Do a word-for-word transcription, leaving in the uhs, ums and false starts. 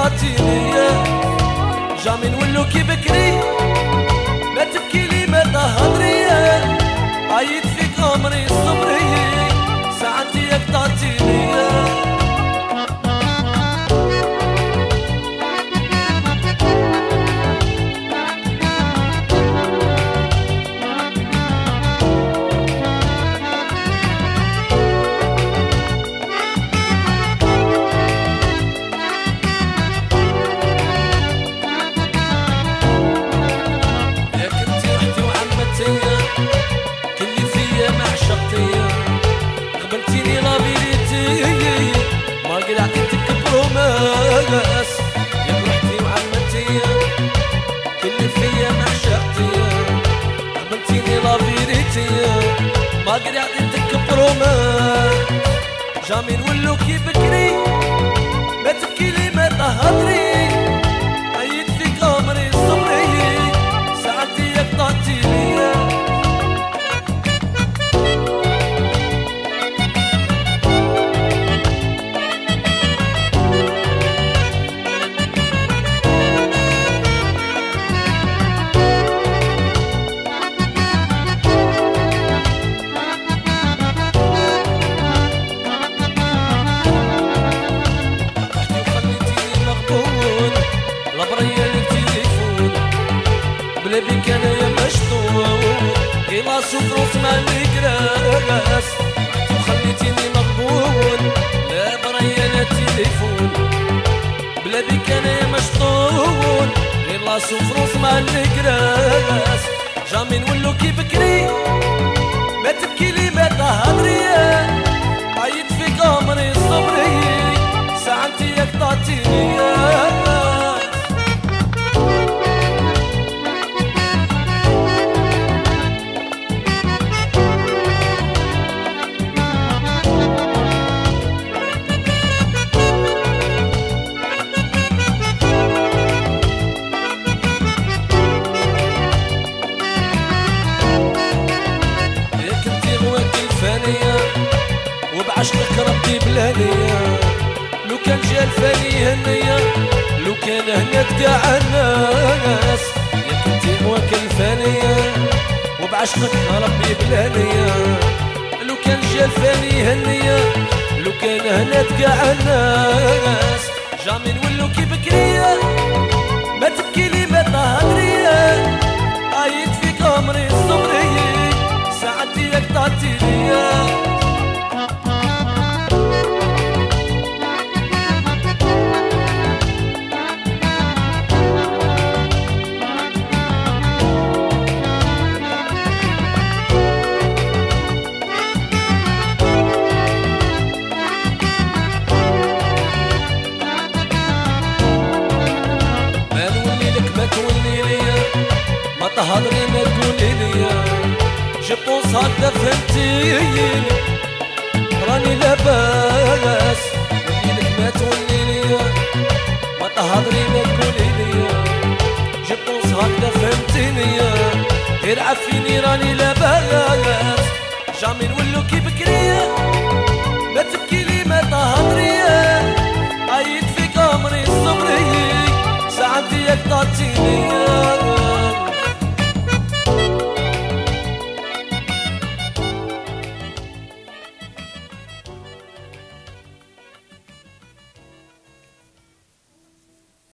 قطعتيني جامي نولو كي بكري ما تبكي لي ما تهضري عيط فيك عمري صبري ساعتي قطعتيني كلي فيا ما عشقتيا قبلتيني لا فيريتي ما قلعتك بروماس يا روحتي وعمتيا كلي فيا ما عشقتيا قبلتيني لا فيريتي ما قلعتك بروماس جامي نولو كي بكري ما تبكي لي ما تهضري عيط فيك عمري صبري ساعتي قطعتيني بلا بيك انا يا مشطوط غيلا سفروس ما نقراس وخليتيني مغبون لا بريا لا تليفون بلا بيك انا يا مشطوط غيلا سفروس ما نقراس جامي نولو كي بكري ما تبكي لي ما تهضري عيط فيك عمري صبري ساعتي قطعتيني وبعشقك ربي بلانية لو كان جا الفاني هنية لو كان هنا تقع الناس يا كنتي هواك الفانية وبعشقك ربي بلانية لو كان جا الفاني هنية لو كان هنا تقع الناس جامي نولو كي بكرية ما تبكي لي ما تهضري عيط فيك عمري صبري ساعتي قطعتيني تهضري ما تقولي لي جبونس هكذا فهمتيني راني لاباس وليلك ما تولي لي ما تهضري ما تقولي لي جبونس هكذا فهمتيني غير عفيني راني لاباس جامي نولو كي بكري ما تبكي لي ما تهضري عيط فيك عمري صبري ساعتي قطعتيني